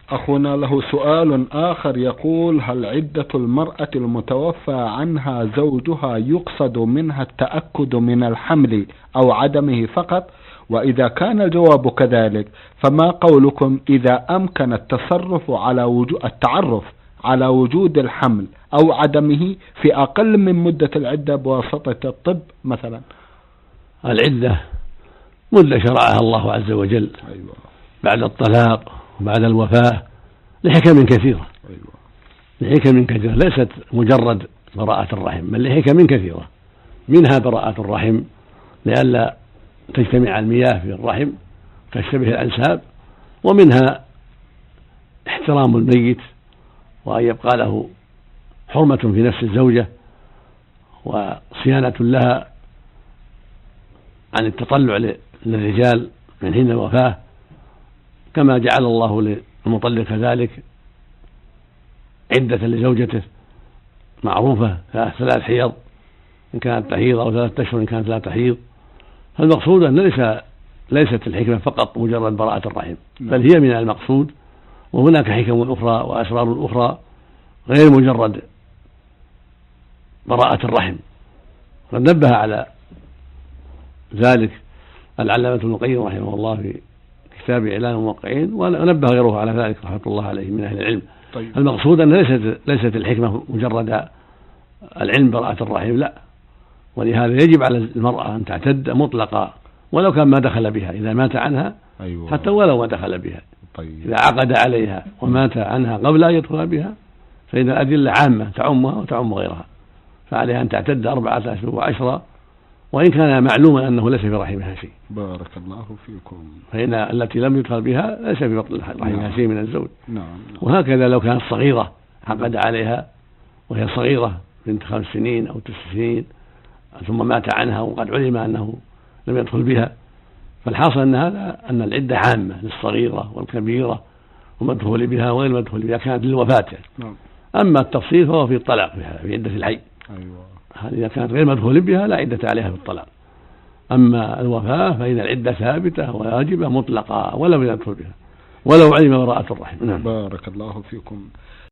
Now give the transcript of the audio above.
أخونا له سؤال آخر يقول: هل عدة المرأة المتوفى عنها زوجها يقصد منها التأكد من الحمل أو عدمه فقط؟ وإذا كان الجواب كذلك فما قولكم إذا أمكن التعرف على وجود الحمل أو عدمه في أقل من مدة العدة بواسطة الطب مثلا؟ العدة مدة شرعها الله عز وجل بعد الطلاق وبعد الوفاة لحكم كثيرة. لحكم كثيرة ليست مجرد براءة الرحم، بل لحكم كثيرة، منها براءة الرحم لئلا تجتمع المياه في الرحم تشتبه الأنساب، ومنها احترام الميت وأن يبقى له حرمة في نفس الزوجة وصيانة لها عن التطلع للرجال من حين الوفاة، كما جعل الله للمطلق كذلك عدة لزوجته معروفة 3 حيض إن كانت تحيض أو 3 أشهر إن كانت لا تحيض. فالمقصود أن ليست الحكمة فقط مجرد براءة الرحم، بل هي من المقصود، وهناك حكم أخرى وأسرار أخرى غير مجرد براءة الرحم. قد نبه على ذلك العلامة ابن القيم رحمه الله في كتاب إعلان الموقعين، ونبه غيره على ذلك رحمة الله عليه من أهل العلم. طيب. المقصود أن ليست الحكمة مجرد العلم براءة الرحم، لا، ولهذا يجب على المرأة أن تعتد مطلقا ولو كان ما دخل بها إذا مات عنها. حتى ولو ما دخل بها. طيب. إذا عقد عليها ومات عنها قبل أن يدخل بها فإن الأدلة عامة تعمها وتعم غيرها، فعليها أن تعتد 4 أشهر و10 وإن كان معلوما أنه ليس في رحمها شيء. بارك الله فيكم. فإن التي لم يدخل بها ليس في بطن رحمها شيء من الزوج. نعم. وهكذا لو كانت صغيرة عقد عليها وهي صغيرة بنت 5 سنين أو 9 سنين ثم مات عنها وقد علم أنه لم يدخل بها، فالحاصل أن العدة عامة للصغيرة والكبيرة ومدخول بها وغير مدخول بها كانت للوفاة. نعم. أما التفصيل فهو في الطلاق في عدة الحي. إذا كانت غير مدخول بها لا عدة عليها في الطلاق. أما الوفاة فإن العدة ثابتة واجبة مطلقة ولو يدخل بها ولو علم براءة الرحم. بارك الله فيكم.